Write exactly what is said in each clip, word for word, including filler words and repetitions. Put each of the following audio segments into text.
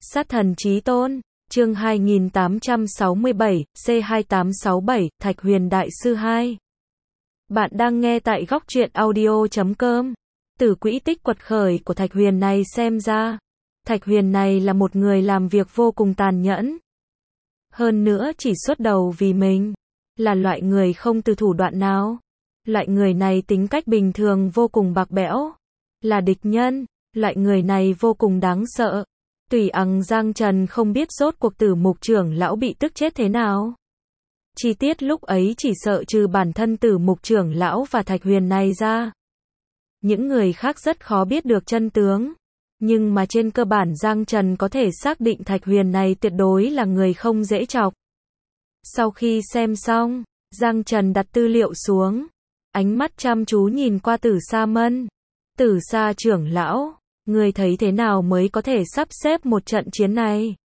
Sát thần chí tôn, chương hai nghìn tám trăm sáu mươi bảy, C hai tám sáu bảy, Thạch Huyền Đại Sư hai. Bạn đang nghe tại góc truyện audio chấm com. Từ quỹ tích quật khởi của Thạch Huyền này xem ra, Thạch Huyền này là một người làm việc vô cùng tàn nhẫn. Hơn nữa chỉ xuất đầu vì mình, là loại người không từ thủ đoạn nào. Loại người này tính cách bình thường vô cùng bạc bẽo, là địch nhân, loại người này vô cùng đáng sợ. Tùy ằng Giang Trần không biết rốt cuộc Tử Mục trưởng lão bị tức chết thế nào. Chi tiết lúc ấy chỉ sợ trừ bản thân Tử Mục trưởng lão và Thạch Huyền này ra, những người khác rất khó biết được chân tướng. Nhưng mà trên cơ bản Giang Trần có thể xác định Thạch Huyền này tuyệt đối là người không dễ chọc. Sau khi xem xong, Giang Trần đặt tư liệu xuống, ánh mắt chăm chú nhìn qua Tử Sa Mân. Tử Sa trưởng lão, ngươi thấy thế nào mới có thể sắp xếp một trận chiến này?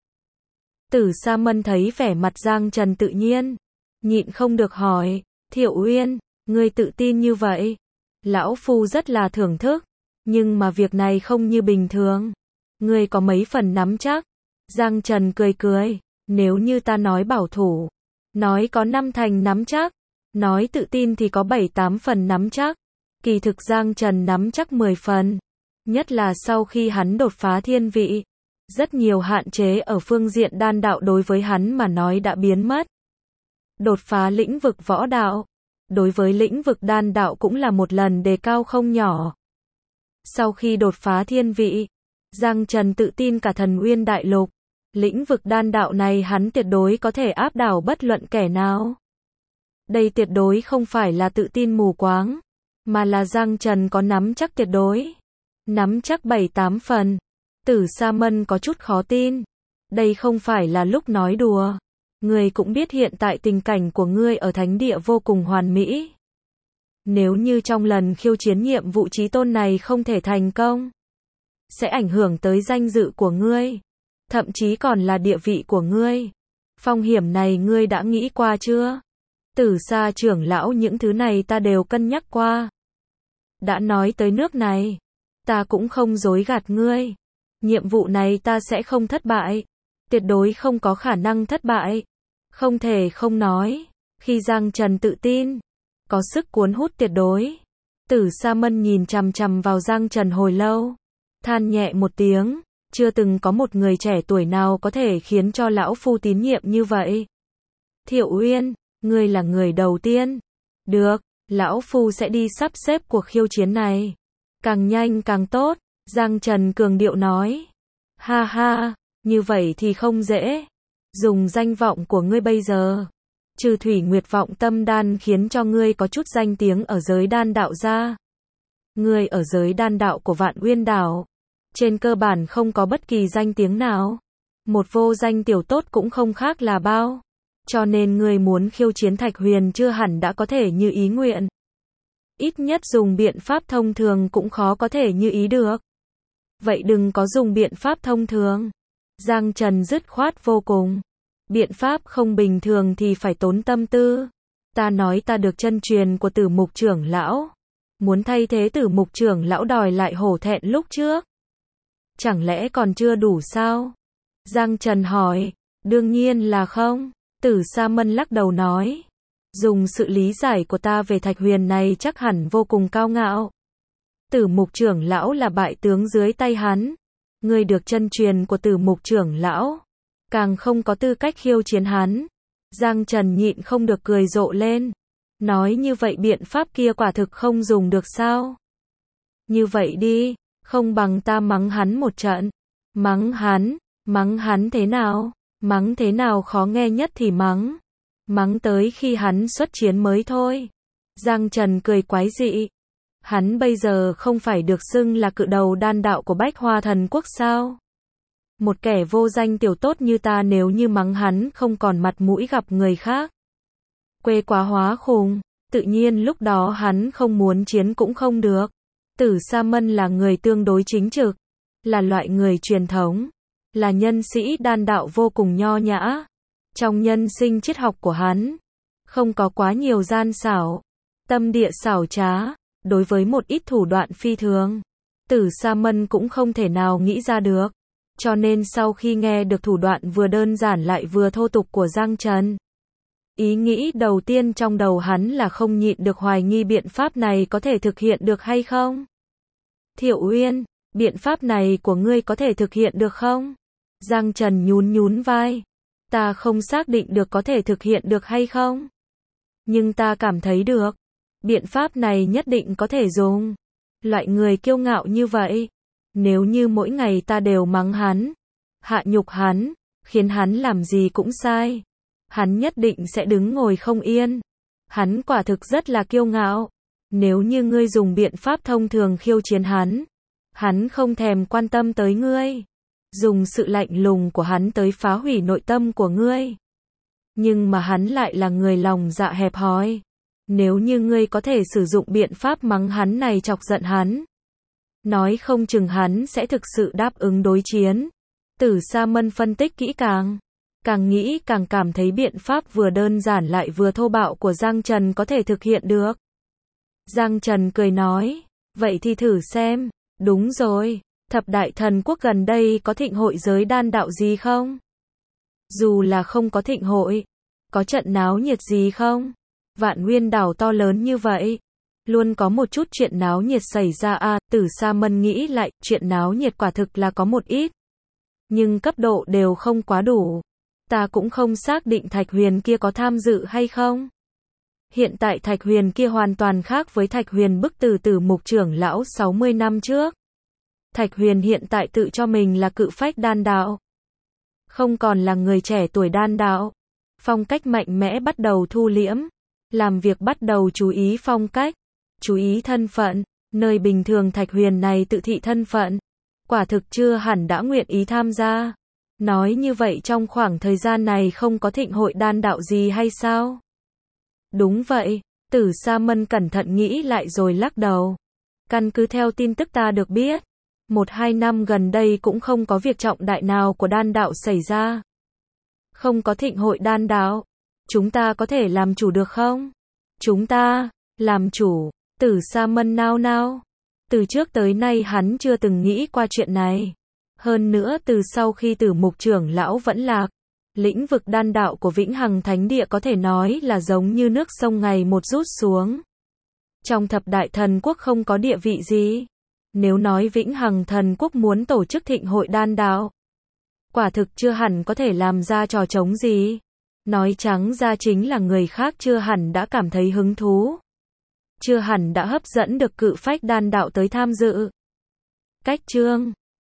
Tử Sa Mân thấy vẻ mặt Giang Trần tự nhiên, nhịn không được hỏi, Thiệu Uyên, ngươi tự tin như vậy? Lão Phu rất là thưởng thức, nhưng mà việc này không như bình thường. Ngươi có mấy phần nắm chắc? Giang Trần cười cười, nếu như ta nói bảo thủ, nói có năm thành nắm chắc, nói tự tin thì có bảy tám phần nắm chắc. Kỳ thực Giang Trần nắm chắc mười phần. Nhất là sau khi hắn đột phá thiên vị, rất nhiều hạn chế ở phương diện đan đạo đối với hắn mà nói đã biến mất. Đột phá lĩnh vực võ đạo, đối với lĩnh vực đan đạo cũng là một lần đề cao không nhỏ. Sau khi đột phá thiên vị, Giang Trần tự tin cả Thần Uyên Đại Lục, lĩnh vực đan đạo này hắn tuyệt đối có thể áp đảo bất luận kẻ nào. Đây tuyệt đối không phải là tự tin mù quáng, mà là Giang Trần có nắm chắc tuyệt đối. Nắm chắc bảy tám phần. Tử Sa Mân có chút khó tin. Đây không phải là lúc nói đùa. Ngươi cũng biết hiện tại tình cảnh của ngươi ở thánh địa vô cùng hoàn mỹ. Nếu như trong lần khiêu chiến nhiệm vụ chí tôn này không thể thành công, sẽ ảnh hưởng tới danh dự của ngươi, thậm chí còn là địa vị của ngươi. Phong hiểm này ngươi đã nghĩ qua chưa? Tử Sa trưởng lão, những thứ này ta đều cân nhắc qua. Đã nói tới nước này, ta cũng không dối gạt ngươi. Nhiệm vụ này ta sẽ không thất bại. Tuyệt đối không có khả năng thất bại. Không thể không nói. Khi Giang Trần tự tin, có sức cuốn hút tuyệt đối. Tử Sa Mân nhìn chằm chằm vào Giang Trần hồi lâu, than nhẹ một tiếng. Chưa từng có một người trẻ tuổi nào có thể khiến cho lão phu tín nhiệm như vậy. Thiệu Uyên, ngươi là người đầu tiên. Được, lão phu sẽ đi sắp xếp cuộc khiêu chiến này. Càng nhanh càng tốt, Giang Trần cường điệu nói. Ha ha, như vậy thì không dễ. Dùng danh vọng của ngươi bây giờ, trừ Thủy Nguyệt Vọng Tâm Đan khiến cho ngươi có chút danh tiếng ở giới đan đạo ra. Ngươi ở giới đan đạo của Vạn Uyên Đảo, trên cơ bản không có bất kỳ danh tiếng nào. Một vô danh tiểu tốt cũng không khác là bao. Cho nên ngươi muốn khiêu chiến Thạch Huyền chưa hẳn đã có thể như ý nguyện. Ít nhất dùng biện pháp thông thường cũng khó có thể như ý được. Vậy đừng có dùng biện pháp thông thường. Giang Trần dứt khoát vô cùng. Biện pháp không bình thường thì phải tốn tâm tư. Ta nói ta được chân truyền của Tử Mục trưởng lão. Muốn thay thế Tử Mục trưởng lão đòi lại hổ thẹn lúc trước. Chẳng lẽ còn chưa đủ sao? Giang Trần hỏi. Đương nhiên là không. Tử Sa Mân lắc đầu nói. Dùng sự lý giải của ta về Thạch Huyền này chắc hẳn vô cùng cao ngạo. Tử Mục trưởng lão là bại tướng dưới tay hắn. Ngươi được chân truyền của Tử Mục trưởng lão, càng không có tư cách khiêu chiến hắn. Giang Trần nhịn không được cười rộ lên. Nói như vậy biện pháp kia quả thực không dùng được sao? Như vậy đi, không bằng ta mắng hắn một trận. Mắng hắn? Mắng hắn thế nào? Mắng thế nào khó nghe nhất thì mắng. Mắng tới khi hắn xuất chiến mới thôi. Giang Trần cười quái dị. Hắn bây giờ không phải được xưng là cự đầu đan đạo của Bách Hoa Thần Quốc sao? Một kẻ vô danh tiểu tốt như ta nếu như mắng hắn không còn mặt mũi gặp người khác. Quê quá hóa khùng, tự nhiên lúc đó hắn không muốn chiến cũng không được. Tử Sa Mân là người tương đối chính trực, là loại người truyền thống, là nhân sĩ đan đạo vô cùng nho nhã. Trong nhân sinh triết học của hắn, không có quá nhiều gian xảo, tâm địa xảo trá. Đối với một ít thủ đoạn phi thường, Tử Sa Mân cũng không thể nào nghĩ ra được. Cho nên sau khi nghe được thủ đoạn vừa đơn giản lại vừa thô tục của Giang Trần, ý nghĩ đầu tiên trong đầu hắn là không nhịn được hoài nghi biện pháp này có thể thực hiện được hay không. Thiệu Uyên, biện pháp này của ngươi có thể thực hiện được không? Giang Trần nhún nhún vai. Ta không xác định được có thể thực hiện được hay không. Nhưng ta cảm thấy được. Biện pháp này nhất định có thể dùng. Loại người kiêu ngạo như vậy. Nếu như mỗi ngày ta đều mắng hắn, hạ nhục hắn, khiến hắn làm gì cũng sai, hắn nhất định sẽ đứng ngồi không yên. Hắn quả thực rất là kiêu ngạo. Nếu như ngươi dùng biện pháp thông thường khiêu chiến hắn, hắn không thèm quan tâm tới ngươi. Dùng sự lạnh lùng của hắn tới phá hủy nội tâm của ngươi. Nhưng mà hắn lại là người lòng dạ hẹp hòi. Nếu như ngươi có thể sử dụng biện pháp mắng hắn này chọc giận hắn, nói không chừng hắn sẽ thực sự đáp ứng đối chiến. Tử Sa Mân phân tích kỹ càng. Càng nghĩ càng cảm thấy biện pháp vừa đơn giản lại vừa thô bạo của Giang Trần có thể thực hiện được. Giang Trần cười nói, vậy thì thử xem. Đúng rồi, thập đại thần quốc gần đây có thịnh hội giới đan đạo gì không? Dù là không có thịnh hội, có trận náo nhiệt gì không? Vạn Nguyên đảo to lớn như vậy, luôn có một chút chuyện náo nhiệt xảy ra à. Tử Sa Mân nghĩ lại, chuyện náo nhiệt quả thực là có một ít, nhưng cấp độ đều không quá đủ. Ta cũng không xác định Thạch Huyền kia có tham dự hay không. Hiện tại Thạch Huyền kia hoàn toàn khác với Thạch Huyền bức từ Tử Mục trưởng lão sáu mươi năm trước. Thạch Huyền hiện tại tự cho mình là cự phách đan đạo, không còn là người trẻ tuổi đan đạo. Phong cách mạnh mẽ bắt đầu thu liễm, làm việc bắt đầu chú ý phong cách, chú ý thân phận. Nơi bình thường Thạch Huyền này tự thị thân phận, quả thực chưa hẳn đã nguyện ý tham gia. Nói như vậy trong khoảng thời gian này không có thịnh hội đan đạo gì hay sao? Đúng vậy, Tử Sa Mân cẩn thận nghĩ lại rồi lắc đầu. Căn cứ theo tin tức ta được biết, một hai năm gần đây cũng không có việc trọng đại nào của đan đạo xảy ra. Không có thịnh hội đan đạo, chúng ta có thể làm chủ được không? Chúng ta, làm chủ, Tử Sa Mân nao nao. Từ trước tới nay hắn chưa từng nghĩ qua chuyện này. Hơn nữa từ sau khi Tử Mục trưởng lão vẫn lạc, lĩnh vực đan đạo của Vĩnh Hằng Thánh Địa có thể nói là giống như nước sông ngày một rút xuống. Trong thập đại thần quốc không có địa vị gì. Nếu nói Vĩnh Hằng Thần Quốc muốn tổ chức thịnh hội đan đạo, quả thực chưa hẳn có thể làm ra trò trống gì. Nói trắng ra chính là người khác chưa hẳn đã cảm thấy hứng thú, chưa hẳn đã hấp dẫn được cự phách đan đạo tới tham dự. Cách chương